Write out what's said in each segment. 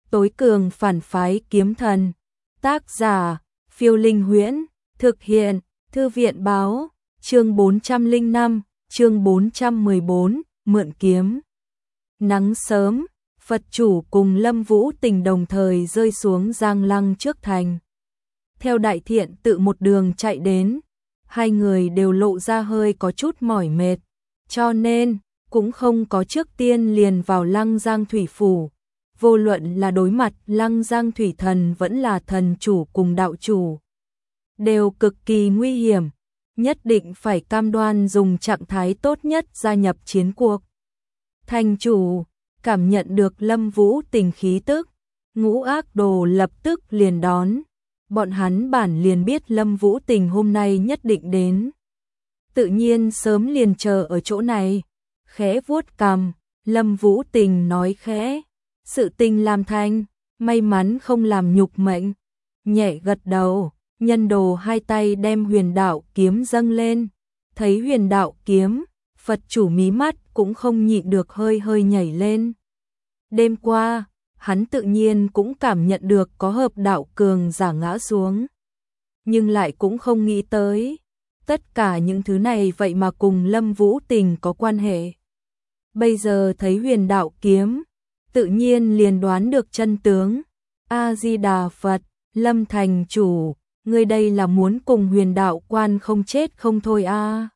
tối cường phản phái kiếm thần. Tác giả, Phiêu Linh Huyễn, thực hiện, Thư viện báo, chương 405, chương 414, mượn kiếm. Nắng sớm, Phật chủ cùng Lâm Vũ Tình đồng thời rơi xuống Giang Lăng trước thành. Theo Đại Thiện tự một đường chạy đến, hai người đều lộ ra hơi có chút mỏi mệt, cho nên cũng không có trước tiên liền vào Lăng Giang Thủy Phủ. Vô luận là đối mặt Lăng Giang Thủy Thần vẫn là thần chủ cùng đạo chủ, đều cực kỳ nguy hiểm, nhất định phải cam đoan dùng trạng thái tốt nhất gia nhập chiến cuộc. Thành chủ cảm nhận được Lâm Vũ Tình khí tức, Ngũ Ác Đồ lập tức liền đón. Bọn hắn bản liền biết Lâm Vũ Tình hôm nay nhất định đến, tự nhiên sớm liền chờ ở chỗ này. Khẽ vuốt cằm, Lâm Vũ Tình nói khẽ, sự tình làm thành, may mắn không làm nhục mệnh. Nhẹ gật đầu, nhân đồ hai tay đem huyền đạo kiếm dâng lên. Thấy huyền đạo kiếm, Phật chủ mí mắt cũng không nhịn được hơi hơi nhảy lên. Đêm qua, hắn tự nhiên cũng cảm nhận được có hợp đạo cường giả ngã xuống, nhưng lại cũng không nghĩ tới tất cả những thứ này vậy mà cùng Lâm Vũ Tình có quan hệ. Bây giờ thấy huyền đạo kiếm, tự nhiên liền đoán được chân tướng. A Di Đà Phật, Lâm thành chủ, ngươi đây là muốn cùng huyền đạo quan không chết không thôi a?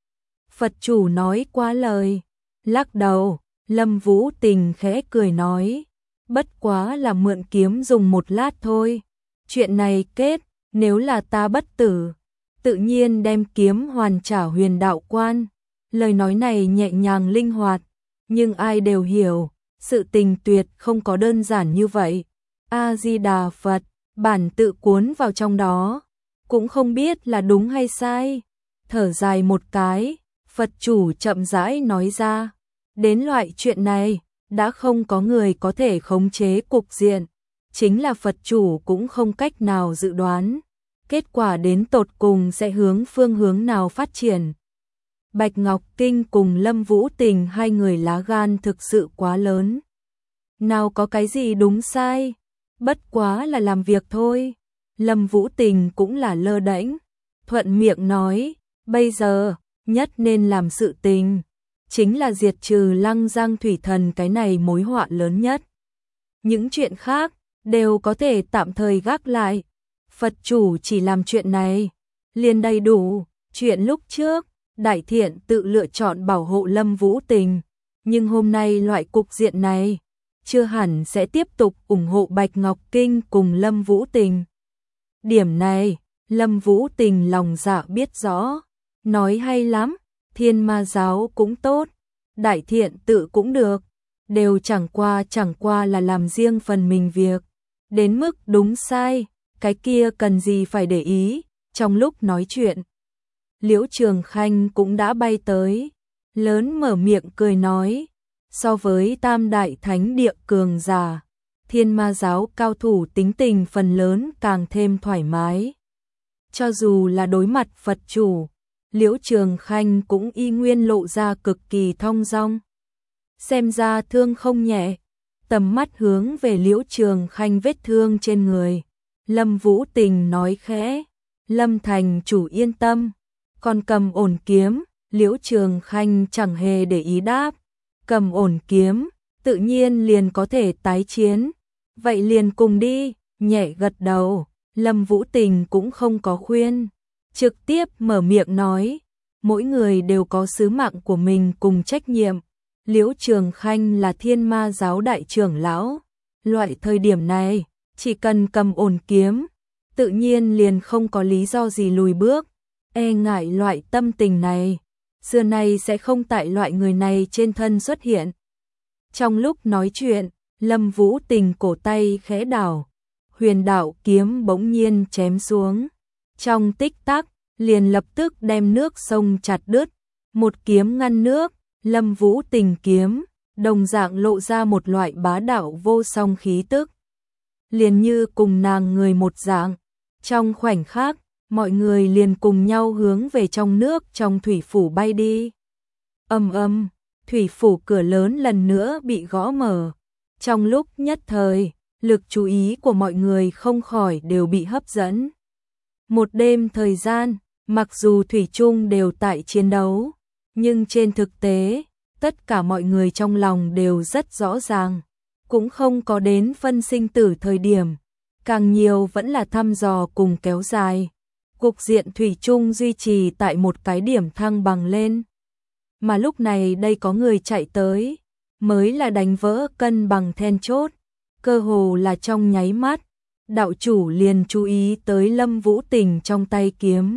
Phật chủ nói quá lời, lắc đầu. Lâm Vũ Tình khẽ cười nói, bất quá là mượn kiếm dùng một lát thôi. Chuyện này kết, nếu là ta bất tử, tự nhiên đem kiếm hoàn trả huyền đạo quan. Lời nói này nhẹ nhàng linh hoạt, nhưng ai đều hiểu, sự tình tuyệt không có đơn giản như vậy. A Di Đà Phật, bản tự cuốn vào trong đó, cũng không biết là đúng hay sai. Thở dài một cái, Phật chủ chậm rãi nói ra, đến loại chuyện này, đã không có người có thể khống chế cục diện, chính là Phật chủ cũng không cách nào dự đoán kết quả đến tột cùng sẽ hướng phương hướng nào phát triển. Bạch Ngọc Kinh cùng Lâm Vũ Tình hai người lá gan thực sự quá lớn. Nào có cái gì đúng sai, bất quá là làm việc thôi. Lâm Vũ Tình cũng là lơ đễnh, thuận miệng nói, bây giờ nhất nên làm sự tình chính là diệt trừ Lăng Giang Thủy Thần cái này mối họa lớn nhất. Những chuyện khác đều có thể tạm thời gác lại. Phật chủ chỉ làm chuyện này liền đầy đủ. Chuyện lúc trước, Đại Thiện tự lựa chọn bảo hộ Lâm Vũ Tình, nhưng hôm nay loại cục diện này, chưa hẳn sẽ tiếp tục ủng hộ Bạch Ngọc Kinh cùng Lâm Vũ Tình. Điểm này, Lâm Vũ Tình lòng dạ biết rõ, nói hay lắm. Thiên Ma giáo cũng tốt, Đại Thiện tự cũng được, đều chẳng qua là làm riêng phần mình việc. Đến mức đúng sai, cái kia cần gì phải để ý. Trong lúc nói chuyện, Liễu Trường Khanh cũng đã bay tới, lớn mở miệng cười nói, so với Tam Đại Thánh Địa cường giả, Thiên Ma giáo cao thủ tính tình phần lớn càng thêm thoải mái. Cho dù là đối mặt Phật chủ, Liễu Trường Khanh cũng y nguyên lộ ra cực kỳ thong dong. Xem ra thương không nhẹ, tầm mắt hướng về Liễu Trường Khanh vết thương trên người. Lâm Vũ Tình nói khẽ, Lâm thành chủ yên tâm, còn cầm ổn kiếm. Liễu Trường Khanh chẳng hề để ý đáp, cầm ổn kiếm, tự nhiên liền có thể tái chiến. Vậy liền cùng đi, nhẹ gật đầu. Lâm Vũ Tình cũng không có khuyên, trực tiếp mở miệng nói, mỗi người đều có sứ mạng của mình cùng trách nhiệm. Liễu Trường Khanh là Thiên Ma giáo đại trưởng lão, loại thời điểm này, chỉ cần cầm ổn kiếm, tự nhiên liền không có lý do gì lùi bước. E ngại loại tâm tình này, xưa nay sẽ không tại loại người này trên thân xuất hiện. Trong lúc nói chuyện, Lâm Vũ Tình cổ tay khẽ đảo, huyền đạo kiếm bỗng nhiên chém xuống. Trong tích tắc, liền lập tức đem nước sông chặt đứt. Một kiếm ngăn nước, Lâm Vũ Tình kiếm, đồng dạng lộ ra một loại bá đạo vô song khí tức. Liền như cùng nàng người một dạng. Trong khoảnh khắc, mọi người liền cùng nhau hướng về trong nước trong thủy phủ bay đi. Ầm ầm, thủy phủ cửa lớn lần nữa bị gõ mở. Trong lúc nhất thời, lực chú ý của mọi người không khỏi đều bị hấp dẫn. Một đêm thời gian, mặc dù thủy chung đều tại chiến đấu, nhưng trên thực tế, tất cả mọi người trong lòng đều rất rõ ràng, cũng không có đến phân sinh tử thời điểm, càng nhiều vẫn là thăm dò cùng kéo dài. Cục diện thủy chung duy trì tại một cái điểm thăng bằng lên. Mà lúc này đây có người chạy tới, mới là đánh vỡ cân bằng then chốt, cơ hồ là trong nháy mắt, đạo chủ liền chú ý tới Lâm Vũ Tình trong tay kiếm.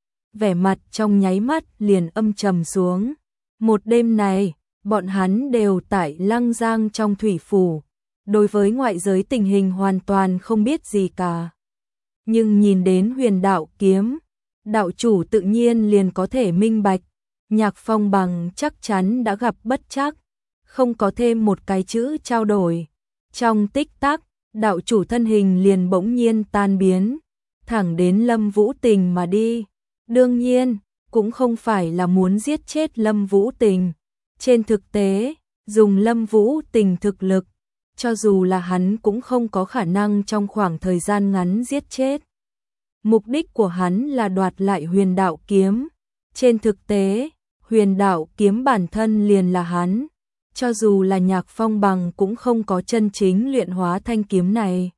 Vẻ mặt trong nháy mắt liền âm trầm xuống. Một đêm này, bọn hắn đều tại Lăng Giang trong thủy phủ, đối với ngoại giới tình hình hoàn toàn không biết gì cả. Nhưng nhìn đến huyền đạo kiếm, đạo chủ tự nhiên liền có thể minh bạch, Nhạc Phong Bằng chắc chắn đã gặp bất trắc, không có thêm một cái chữ trao đổi. Trong tích tắc, đạo chủ thân hình liền bỗng nhiên tan biến, thẳng đến Lâm Vũ Tình mà đi. Đương nhiên, cũng không phải là muốn giết chết Lâm Vũ Tình. Trên thực tế, dùng Lâm Vũ Tình thực lực, cho dù là hắn cũng không có khả năng trong khoảng thời gian ngắn giết chết. Mục đích của hắn là đoạt lại huyền đạo kiếm. Trên thực tế, huyền đạo kiếm bản thân liền là hắn. Cho dù là Nhạc Phong Bằng cũng không có chân chính luyện hóa thanh kiếm này.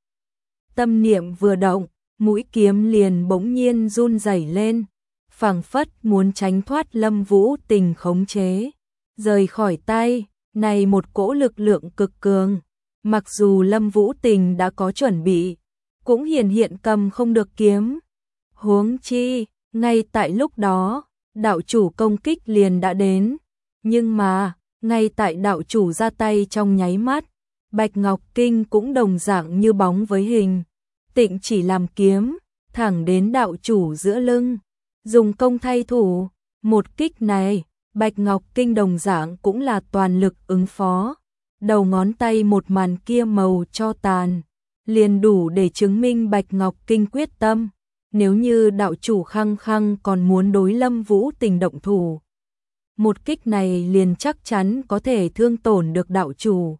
Tâm niệm vừa động, mũi kiếm liền bỗng nhiên run rẩy lên, phảng phất muốn tránh thoát Lâm Vũ Tình khống chế, rời khỏi tay. Này một cỗ lực lượng cực cường, mặc dù Lâm Vũ Tình đã có chuẩn bị, cũng hiện cầm không được kiếm. Huống chi, ngay tại lúc đó, đạo chủ công kích liền đã đến, nhưng mà ngay tại đạo chủ ra tay trong nháy mắt, Bạch Ngọc Kinh cũng đồng dạng như bóng với hình, tịnh chỉ làm kiếm, thẳng đến đạo chủ giữa lưng, dùng công thay thủ. Một kích này, Bạch Ngọc Kinh đồng dạng cũng là toàn lực ứng phó. Đầu ngón tay một màn kia màu cho tàn, liền đủ để chứng minh Bạch Ngọc Kinh quyết tâm. Nếu như đạo chủ khăng khăng còn muốn đối Lâm Vũ Tình động thủ, một kích này liền chắc chắn có thể thương tổn được đạo chủ.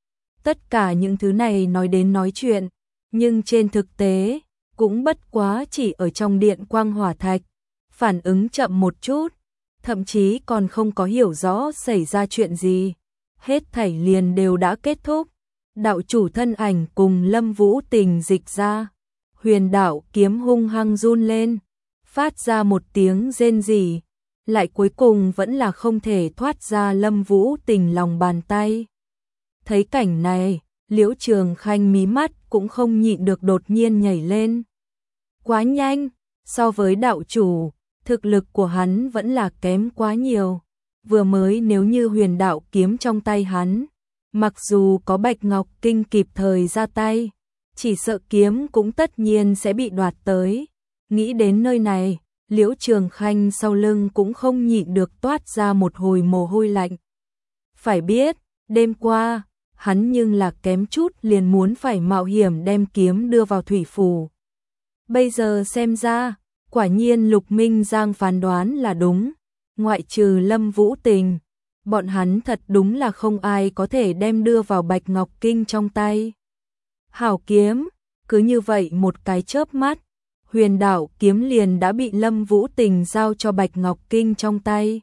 Tất cả những thứ này nói đến nói chuyện, nhưng trên thực tế, cũng bất quá chỉ ở trong điện quang hỏa thạch, phản ứng chậm một chút, thậm chí còn không có hiểu rõ xảy ra chuyện gì. Hết thảy liền đều đã kết thúc, đạo chủ thân ảnh cùng Lâm Vũ Tình dịch ra, huyền đạo kiếm hung hăng run lên, phát ra một tiếng rên rỉ, lại cuối cùng vẫn là không thể thoát ra Lâm Vũ Tình lòng bàn tay. Thấy cảnh này, Liễu Trường Khanh mí mắt cũng không nhịn được đột nhiên nhảy lên. Quá nhanh, so với đạo chủ, thực lực của hắn vẫn là kém quá nhiều. Vừa mới nếu như huyền đạo kiếm trong tay hắn, mặc dù có Bạch Ngọc Kinh kịp thời ra tay, chỉ sợ kiếm cũng tất nhiên sẽ bị đoạt tới. Nghĩ đến nơi này, Liễu Trường Khanh sau lưng cũng không nhịn được toát ra một hồi mồ hôi lạnh. Phải biết, đêm qua, hắn nhưng là kém chút liền muốn phải mạo hiểm đem kiếm đưa vào thủy phủ. Bây giờ xem ra, quả nhiên Lục Minh Giang phán đoán là đúng. Ngoại trừ Lâm Vũ Tình, bọn hắn thật đúng là không ai có thể đem đưa vào Bạch Ngọc Kinh trong tay. Hảo kiếm, cứ như vậy một cái chớp mắt, huyền đạo kiếm liền đã bị Lâm Vũ Tình giao cho Bạch Ngọc Kinh trong tay.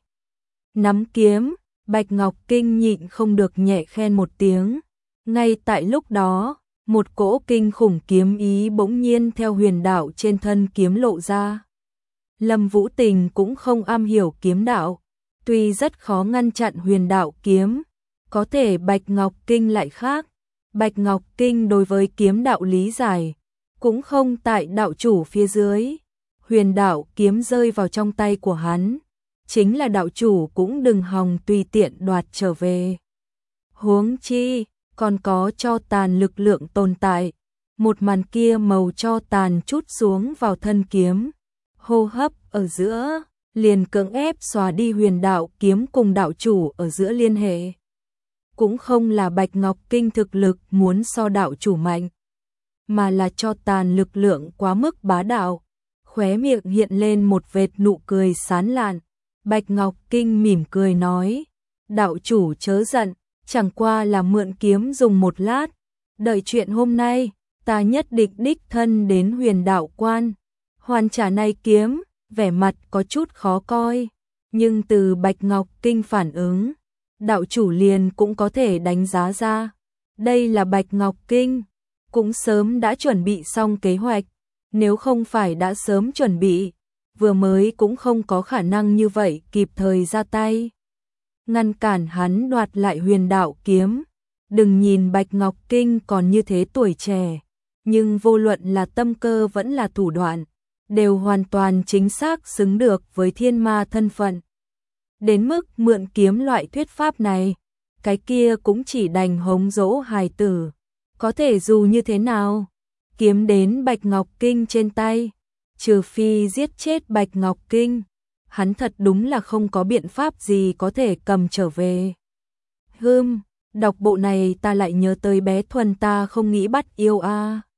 Nắm kiếm, Bạch Ngọc Kinh nhịn không được nhẹ khen một tiếng. Ngay tại lúc đó, một cỗ kinh khủng kiếm ý bỗng nhiên theo huyền đạo trên thân kiếm lộ ra. Lâm Vũ Tình cũng không am hiểu kiếm đạo, tuy rất khó ngăn chặn huyền đạo kiếm, có thể Bạch Ngọc Kinh lại khác. Bạch Ngọc Kinh đối với kiếm đạo lý giải, cũng không tại đạo chủ phía dưới. Huyền đạo kiếm rơi vào trong tay của hắn, chính là đạo chủ cũng đừng hòng tùy tiện đoạt trở về. Huống chi, còn có cho tàn lực lượng tồn tại, một màn kia màu cho tàn trút xuống vào thân kiếm. Hô hấp ở giữa, liền cưỡng ép xóa đi huyền đạo kiếm cùng đạo chủ ở giữa liên hệ. Cũng không là Bạch Ngọc Kinh thực lực muốn so đạo chủ mạnh, mà là cho tàn lực lượng quá mức bá đạo. Khóe miệng hiện lên một vệt nụ cười sán lạn. Bạch Ngọc Kinh mỉm cười nói, đạo chủ chớ giận, chẳng qua là mượn kiếm dùng một lát, Đợi chuyện hôm nay, ta nhất định đích thân đến Huyền Đạo Quan, hoàn trả này kiếm, vẻ mặt có chút khó coi, nhưng từ Bạch Ngọc Kinh phản ứng, đạo chủ liền cũng có thể đánh giá ra. Đây là Bạch Ngọc Kinh, cũng sớm đã chuẩn bị xong kế hoạch, nếu không phải đã sớm chuẩn bị, vừa mới cũng không có khả năng như vậy kịp thời ra tay. Ngăn cản hắn đoạt lại Huyền Đạo kiếm. Đừng nhìn Bạch Ngọc Kinh còn như thế tuổi trẻ, nhưng vô luận là tâm cơ vẫn là thủ đoạn, đều hoàn toàn chính xác xứng được với thiên ma thân phận. Đến mức mượn kiếm loại thuyết pháp này, cái kia cũng chỉ đành hống dỗ hài tử. Có thể dù như thế nào, kiếm đến Bạch Ngọc Kinh trên tay, trừ phi giết chết Bạch Ngọc Kinh, hắn thật đúng là không có biện pháp gì có thể cầm trở về. Đọc bộ này ta lại nhớ tới bé Thuần ta không nghĩ bắt yêu a.